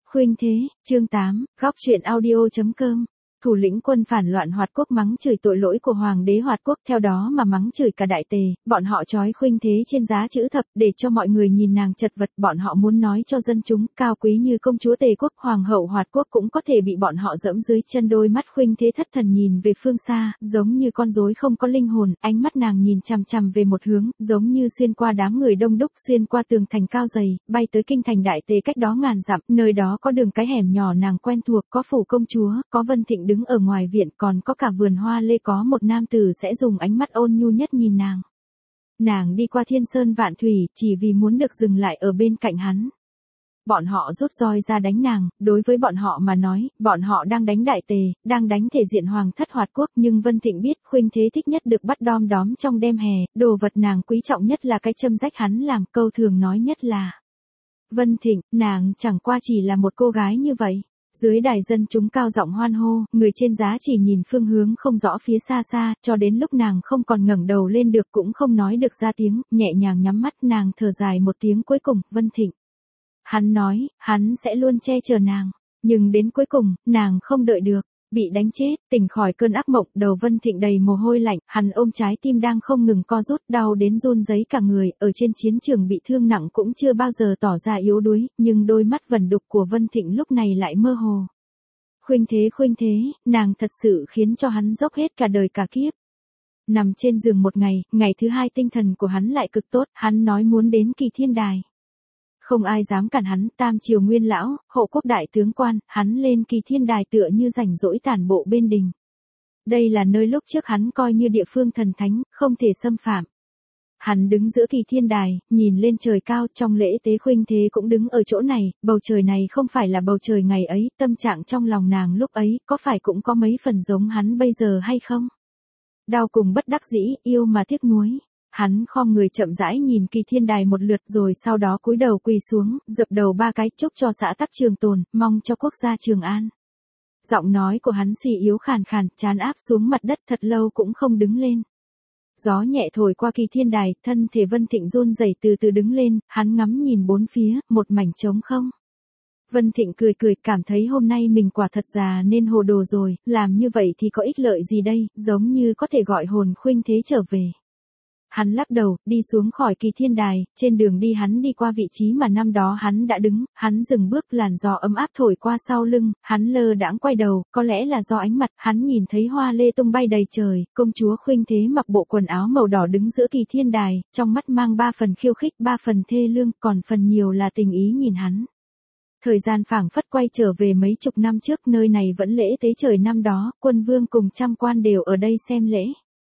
Khuynh Thế, chương 8, góc truyện audio.com. Thủ lĩnh quân phản loạn Hoạt Quốc mắng chửi tội lỗi của hoàng đế Hoạt Quốc, theo đó mà mắng chửi cả đại tề, bọn họ trói Khuynh Thế trên giá chữ thập để cho mọi người nhìn nàng chật vật, bọn họ muốn nói cho dân chúng, cao quý như công chúa Tề quốc, hoàng hậu Hoạt Quốc cũng có thể bị bọn họ dẫm dưới chân. Đôi mắt Khuynh Thế thất thần nhìn về phương xa, giống như con rối không có linh hồn, ánh mắt nàng nhìn chằm chằm về một hướng, giống như xuyên qua đám người đông đúc, xuyên qua tường thành cao dày, bay tới kinh thành đại tề cách đó ngàn dặm, nơi đó có đường cái hẻm nhỏ nàng quen thuộc, có phủ công chúa, có Vân Thịnh đứng ở ngoài viện, còn có cả vườn hoa lê, có một nam tử sẽ dùng ánh mắt ôn nhu nhất nhìn nàng. Nàng đi qua thiên sơn vạn thủy, chỉ vì muốn được dừng lại ở bên cạnh hắn. Bọn họ rút roi ra đánh nàng, đối với bọn họ mà nói, bọn họ đang đánh đại tề, đang đánh thể diện hoàng thất Hoạt Quốc, nhưng Vân Thịnh biết Khuynh Thế thích nhất được bắt đom đóm trong đêm hè, đồ vật nàng quý trọng nhất là cái châm rách hắn làm, câu thường nói nhất là: Vân Thịnh, nàng chẳng qua chỉ là một cô gái như vậy. Dưới đài dân chúng cao giọng hoan hô, người trên giá chỉ nhìn phương hướng không rõ phía xa xa, cho đến lúc nàng không còn ngẩng đầu lên được cũng không nói được ra tiếng, nhẹ nhàng nhắm mắt, nàng thở dài một tiếng cuối cùng, Vân Thịnh. Hắn nói, hắn sẽ luôn che chở nàng, nhưng đến cuối cùng, nàng không đợi được. Bị đánh chết, tỉnh khỏi cơn ác mộng, đầu Vân Thịnh đầy mồ hôi lạnh, hắn ôm trái tim đang không ngừng co rút, đau đến run rẩy cả người, ở trên chiến trường bị thương nặng cũng chưa bao giờ tỏ ra yếu đuối, nhưng đôi mắt vẩn đục của Vân Thịnh lúc này lại mơ hồ. Khuynh Thế, nàng thật sự khiến cho hắn dốc hết cả đời cả kiếp. Nằm trên giường một ngày, ngày thứ hai tinh thần của hắn lại cực tốt, hắn nói muốn đến Kỳ Thiên Đài. Không ai dám cản hắn, Tam Triều Nguyên lão, Hộ Quốc đại tướng quan, hắn lên Kỳ Thiên Đài tựa như rảnh rỗi tản bộ bên đình. Đây là nơi lúc trước hắn coi như địa phương thần thánh, không thể xâm phạm. Hắn đứng giữa Kỳ Thiên Đài, nhìn lên trời cao, trong lễ tế Khuynh Thế cũng đứng ở chỗ này, bầu trời này không phải là bầu trời ngày ấy, tâm trạng trong lòng nàng lúc ấy, có phải cũng có mấy phần giống hắn bây giờ hay không? Đau cùng bất đắc dĩ, yêu mà tiếc nuối. Hắn khom người chậm rãi nhìn Kỳ Thiên Đài một lượt rồi sau đó cúi đầu quỳ xuống, dập đầu ba cái, chúc cho xã tắc trường tồn, mong cho quốc gia trường an. Giọng nói của hắn suy yếu khàn khàn, trán áp xuống mặt đất thật lâu cũng không đứng lên. Gió nhẹ thổi qua Kỳ Thiên Đài, thân thể Vân Thịnh run rẩy từ từ đứng lên, hắn ngắm nhìn bốn phía, một mảnh trống không. Vân Thịnh cười cười, cảm thấy hôm nay mình quả thật già nên hồ đồ rồi, làm như vậy thì có ích lợi gì đây, giống như có thể gọi hồn Khuynh Thế trở về. Hắn lắc đầu, đi xuống khỏi Kỳ Thiên Đài, trên đường đi hắn đi qua vị trí mà năm đó hắn đã đứng, hắn dừng bước, làn gió ấm áp thổi qua sau lưng, hắn lơ đãng quay đầu, có lẽ là do ánh mặt, hắn nhìn thấy hoa lê tung bay đầy trời, công chúa Khuynh Thế mặc bộ quần áo màu đỏ đứng giữa Kỳ Thiên Đài, trong mắt mang ba phần khiêu khích, ba phần thê lương, còn phần nhiều là tình ý nhìn hắn. Thời gian phảng phất quay trở về mấy chục năm trước, nơi này vẫn lễ tế trời năm đó, quân vương cùng trăm quan đều ở đây xem lễ.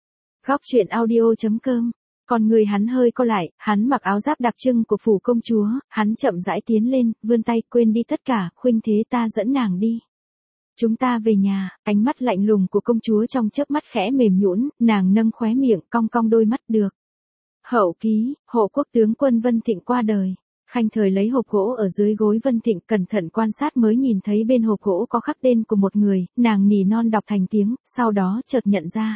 Góc truyện audio.com. Còn người hắn hơi co lại, hắn mặc áo giáp đặc trưng của phủ công chúa, hắn chậm rãi tiến lên, vươn tay, quên đi tất cả, Khuynh Thế, ta dẫn nàng đi. Chúng ta về nhà. Ánh mắt lạnh lùng của công chúa trong chớp mắt khẽ mềm nhũn, nàng nâng khóe miệng, cong cong đôi mắt, được. Hậu ký, Hộ Quốc tướng quân Vân Thịnh qua đời. Khanh Thời lấy hộp gỗ ở dưới gối Vân Thịnh, cẩn thận quan sát mới nhìn thấy bên hộp gỗ có khắc tên của một người, nàng nỉ non đọc thành tiếng, sau đó chợt nhận ra.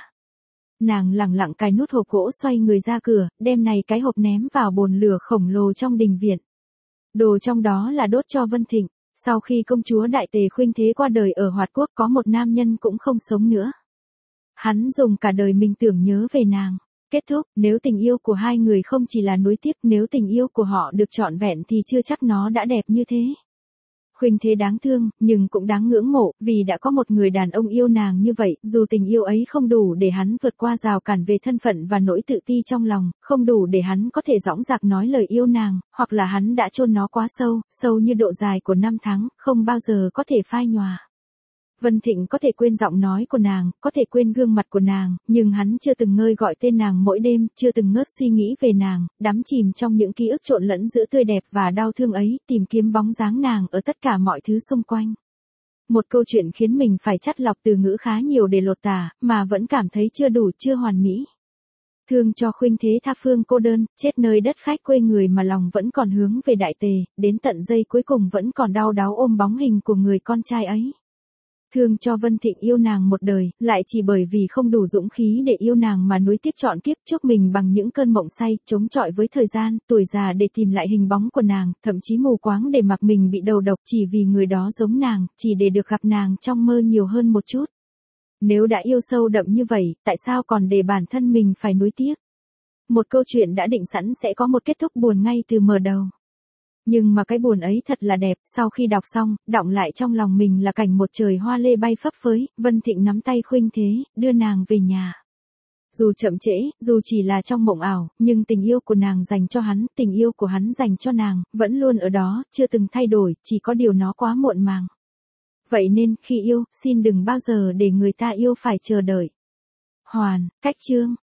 Nàng lẳng lặng cài nút hộp gỗ, xoay người ra cửa, đem này cái hộp ném vào bồn lửa khổng lồ trong đình viện. Đồ trong đó là đốt cho Vân Thịnh. Sau khi công chúa đại tề Khuynh Thế qua đời ở Hoạt Quốc, có một nam nhân cũng không sống nữa. Hắn dùng cả đời mình tưởng nhớ về nàng. Kết thúc, nếu tình yêu của hai người không chỉ là nối tiếp, nếu tình yêu của họ được trọn vẹn thì chưa chắc nó đã đẹp như thế. Khuynh Thế đáng thương, nhưng cũng đáng ngưỡng mộ, vì đã có một người đàn ông yêu nàng như vậy, dù tình yêu ấy không đủ để hắn vượt qua rào cản về thân phận và nỗi tự ti trong lòng, không đủ để hắn có thể dõng dạc nói lời yêu nàng, hoặc là hắn đã chôn nó quá sâu, sâu như độ dài của năm tháng, không bao giờ có thể phai nhòa. Vân Thịnh có thể quên giọng nói của nàng, có thể quên gương mặt của nàng, nhưng hắn chưa từng ngơi gọi tên nàng mỗi đêm, chưa từng ngớt suy nghĩ về nàng, đắm chìm trong những ký ức trộn lẫn giữa tươi đẹp và đau thương ấy, tìm kiếm bóng dáng nàng ở tất cả mọi thứ xung quanh. Một câu chuyện khiến mình phải chắt lọc từ ngữ khá nhiều để lột tả, mà vẫn cảm thấy chưa đủ, chưa hoàn mỹ. Thương cho Khuynh Thế tha phương cô đơn, chết nơi đất khách quê người mà lòng vẫn còn hướng về đại tề, đến tận giây cuối cùng vẫn còn đau đáu ôm bóng hình của người con trai ấy. Thương cho Vân Thịnh yêu nàng một đời, lại chỉ bởi vì không đủ dũng khí để yêu nàng mà nuối tiếc trọn kiếp chuốc mình bằng những cơn mộng say, chống chọi với thời gian, tuổi già để tìm lại hình bóng của nàng, thậm chí mù quáng để mặc mình bị đầu độc chỉ vì người đó giống nàng, chỉ để được gặp nàng trong mơ nhiều hơn một chút. Nếu đã yêu sâu đậm như vậy, tại sao còn để bản thân mình phải nuối tiếc? Một câu chuyện đã định sẵn sẽ có một kết thúc buồn ngay từ mở đầu. Nhưng mà cái buồn ấy thật là đẹp, sau khi đọc xong, đọng lại trong lòng mình là cảnh một trời hoa lê bay phấp phới, Vân Thịnh nắm tay Khuynh Thế, đưa nàng về nhà. Dù chậm trễ, dù chỉ là trong mộng ảo, nhưng tình yêu của nàng dành cho hắn, tình yêu của hắn dành cho nàng, vẫn luôn ở đó, chưa từng thay đổi, chỉ có điều nó quá muộn màng. Vậy nên, khi yêu, xin đừng bao giờ để người ta yêu phải chờ đợi. Hoàn, cách chương.